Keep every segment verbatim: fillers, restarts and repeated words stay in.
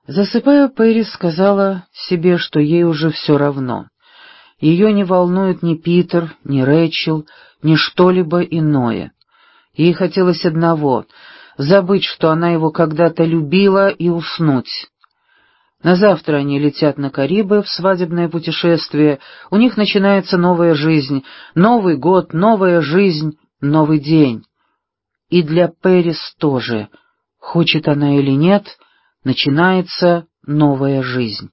Засыпая, Пэрис сказала себе, что ей уже все равно. Ее не волнует ни Питер, ни Рэйчел, ни что-либо иное. Ей хотелось одного — забыть, что она его когда-то любила, и уснуть. На завтра они летят на Карибы в свадебное путешествие, у них начинается новая жизнь, Новый год, новая жизнь, новый день. И для Пэрис тоже, хочет она или нет, начинается новая жизнь.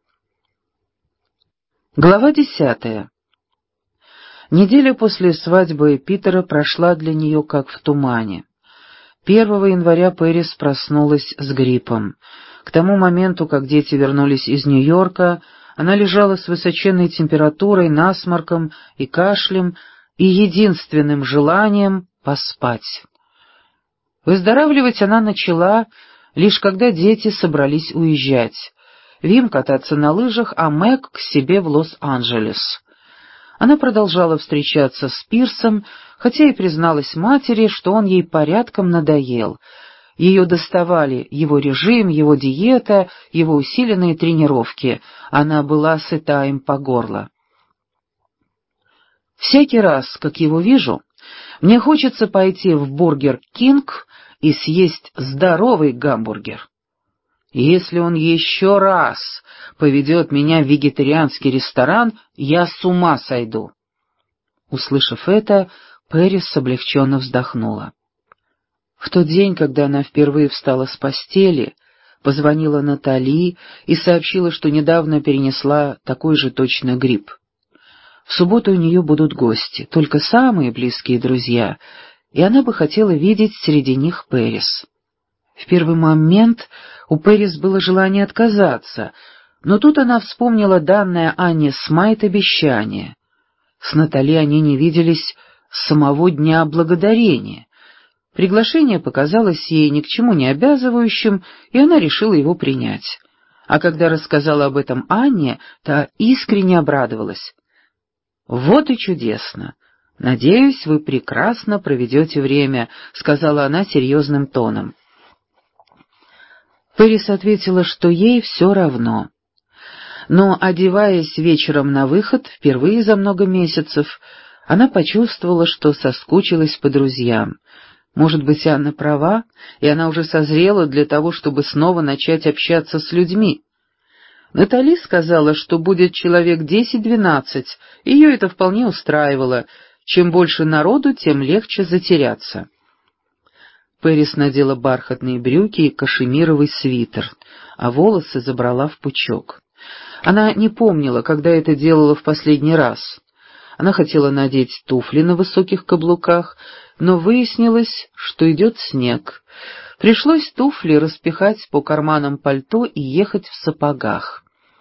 Глава десятая. Неделя после свадьбы Питера прошла для нее как в тумане. первого января Пэрис проснулась с гриппом. К тому моменту, как дети вернулись из Нью-Йорка, она лежала с высоченной температурой, насморком и кашлем и единственным желанием — поспать. Выздоравливать она начала, лишь когда дети собрались уезжать. Вим кататься на лыжах, а Мэг к себе в Лос-Анджелес. Она продолжала встречаться с Пирсом, хотя и призналась матери, что он ей порядком надоел. Ее доставали его режим, его диета, его усиленные тренировки. Она была сыта им по горло. Всякий раз, как его вижу, мне хочется пойти в Бургер Кинг и съесть здоровый гамбургер. Если он еще раз поведет меня в вегетарианский ресторан, я с ума сойду. Услышав это, Пэрис облегченно вздохнула. В тот день, когда она впервые встала с постели, позвонила Натали и сообщила, что недавно перенесла такой же точно грипп. В субботу у нее будут гости, только самые близкие друзья, и она бы хотела видеть среди них Пэрис. В первый момент у Пэрис было желание отказаться, но тут она вспомнила данное Анне Смайт обещание. С Натали они не виделись с самого Дня Благодарения. Приглашение показалось ей ни к чему не обязывающим, и она решила его принять. А когда рассказала об этом Анне, та искренне обрадовалась. «Вот и чудесно! Надеюсь, вы прекрасно проведете время», — сказала она серьезным тоном. Пэрис ответила, что ей все равно. Но, одеваясь вечером на выход, впервые за много месяцев, она почувствовала, что соскучилась по друзьям. Может быть, Анна права, и она уже созрела для того, чтобы снова начать общаться с людьми. Натали сказала, что будет человек десять-двенадцать, ее это вполне устраивало. Чем больше народу, тем легче затеряться. Пэрис надела бархатные брюки и кашемировый свитер, а волосы забрала в пучок. Она не помнила, когда это делала в последний раз. Она хотела надеть туфли на высоких каблуках, но выяснилось, что идет снег. Пришлось туфли распихать по карманам пальто и ехать в сапогах.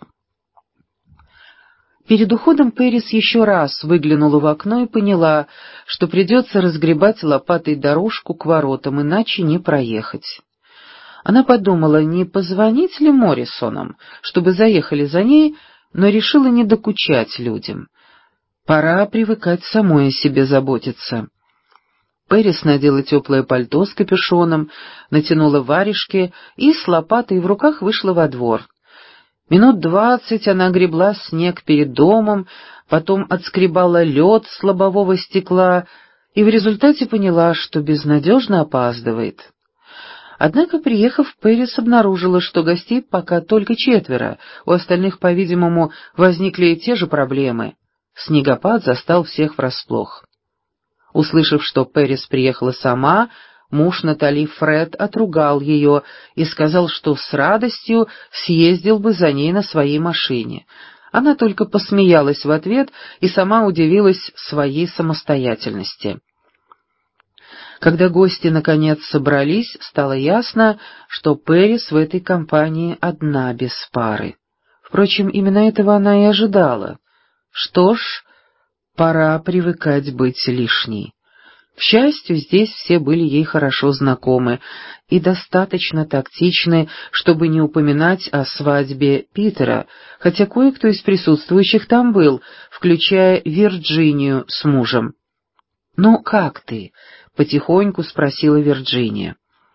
Перед уходом Пэрис еще раз выглянула в окно и поняла, что придется разгребать лопатой дорожку к воротам, иначе не проехать. Она подумала, не позвонить ли Моррисонам, чтобы заехали за ней, но решила не докучать людям. Пора привыкать самой о себе заботиться. Пэрис надела теплое пальто с капюшоном, натянула варежки и с лопатой в руках вышла во двор. Минут двадцать она гребла снег перед домом, потом отскребала лед с лобового стекла и в результате поняла, что безнадежно опаздывает. Однако, приехав, Пэрис обнаружила, что гостей пока только четверо, у остальных, по-видимому, возникли те же проблемы. Снегопад застал всех врасплох. Услышав, что Пэрис приехала сама, муж Натали, Фред, отругал ее и сказал, что с радостью съездил бы за ней на своей машине. Она только посмеялась в ответ и сама удивилась своей самостоятельности. Когда гости наконец собрались, стало ясно, что Пэрис в этой компании одна без пары. Впрочем, именно этого она и ожидала. Что ж, пора привыкать быть лишней. К счастью, здесь все были ей хорошо знакомы и достаточно тактичны, чтобы не упоминать о свадьбе Питера, хотя кое-кто из присутствующих там был, включая Вирджинию с мужем. «Ну, как ты?» — потихоньку спросила Вирджиния.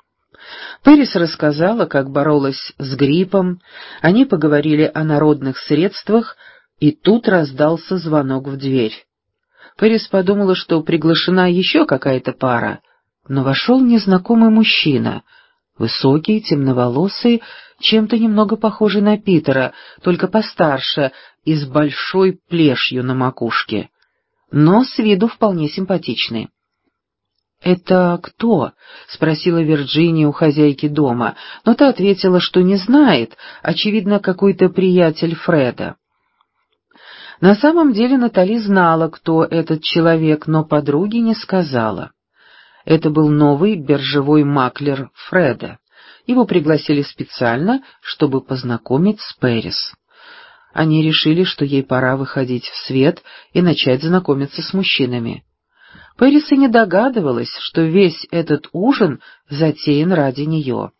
Пэрис рассказала, как боролась с гриппом, они поговорили о народных средствах, и тут раздался звонок в дверь. Пэрис подумала, что приглашена еще какая-то пара, но вошел незнакомый мужчина, высокий, темноволосый, чем-то немного похожий на Питера, только постарше и с большой плешью на макушке, но с виду вполне симпатичный. «Это кто?» — спросила Вирджиния у хозяйки дома, но та ответила, что не знает, очевидно, какой-то приятель Фреда. На самом деле Натали знала, кто этот человек, но подруге не сказала. Это был новый биржевой маклер Фреда. Его пригласили специально, чтобы познакомить с Пэрис. Они решили, что ей пора выходить в свет и начать знакомиться с мужчинами. Пэрис и не догадывалась, что весь этот ужин затеян ради нее.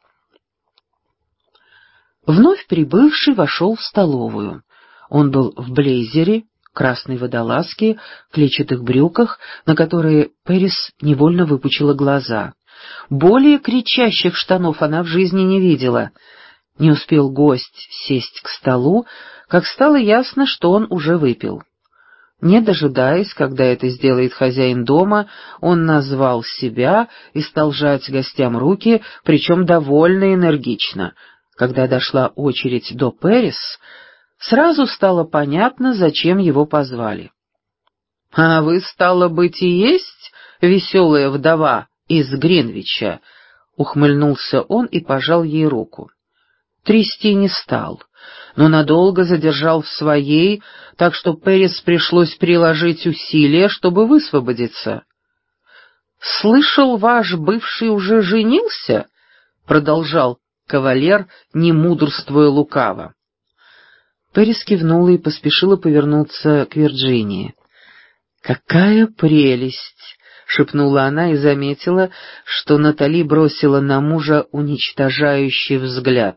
Вновь прибывший вошел в столовую. Он был в блейзере, красной водолазке, клетчатых брюках, на которые Пэрис невольно выпучила глаза. Более кричащих штанов она в жизни не видела. Не успел гость сесть к столу, как стало ясно, что он уже выпил. Не дожидаясь, когда это сделает хозяин дома, он назвал себя и стал жать гостям руки, причем довольно энергично. Когда дошла очередь до Пэрис, сразу стало понятно, зачем его позвали. «А вы, стало быть, и есть веселая вдова из Гринвича?» — ухмыльнулся он и пожал ей руку. Трясти не стал, но надолго задержал в своей, так что Пэрис пришлось приложить усилия, чтобы высвободиться. «Слышал, ваш бывший уже женился?» — продолжал кавалер, не мудрствуя лукаво. Пэрис кивнула и поспешила повернуться к Вирджинии. «Какая прелесть!» — шепнула она и заметила, что Натали бросила на мужа уничтожающий взгляд.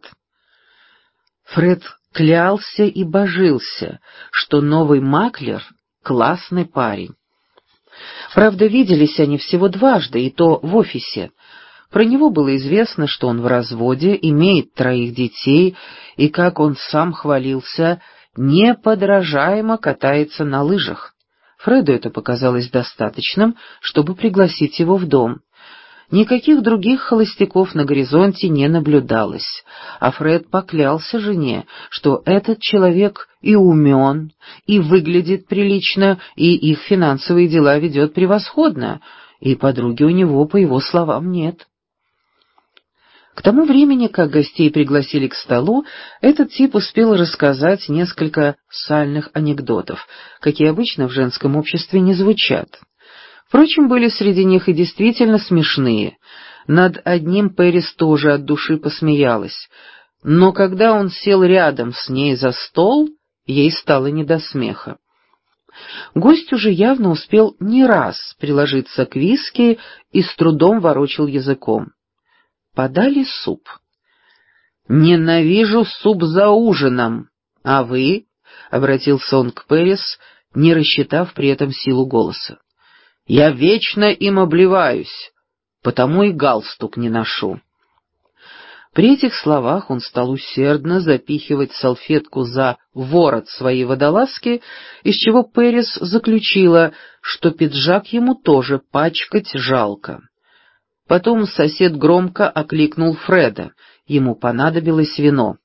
Фред клялся и божился, что новый маклер — классный парень. Правда, виделись они всего дважды, и то в офисе. Про него было известно, что он в разводе, имеет троих детей, и, как он сам хвалился, неподражаемо катается на лыжах. Фреду это показалось достаточным, чтобы пригласить его в дом. Никаких других холостяков на горизонте не наблюдалось, а Фред поклялся жене, что этот человек и умен, и выглядит прилично, и их финансовые дела ведет превосходно, и подруги у него, по его словам, нет. К тому времени, как гостей пригласили к столу, этот тип успел рассказать несколько сальных анекдотов, какие обычно в женском обществе не звучат. Впрочем, были среди них и действительно смешные. Над одним Пэрис тоже от души посмеялась, но когда он сел рядом с ней за стол, ей стало не до смеха. Гость уже явно успел не раз приложиться к виски и с трудом ворочал языком. Подали суп. «Ненавижу суп за ужином. А вы?» — обратился он к Пэрис, не рассчитав при этом силу голоса. «Я вечно им обливаюсь, потому и галстук не ношу». При этих словах он стал усердно запихивать салфетку за ворот своей водолазки, из чего Пэрис заключила, что пиджак ему тоже пачкать жалко. Потом сосед громко окликнул Фреда, ему понадобилось вино.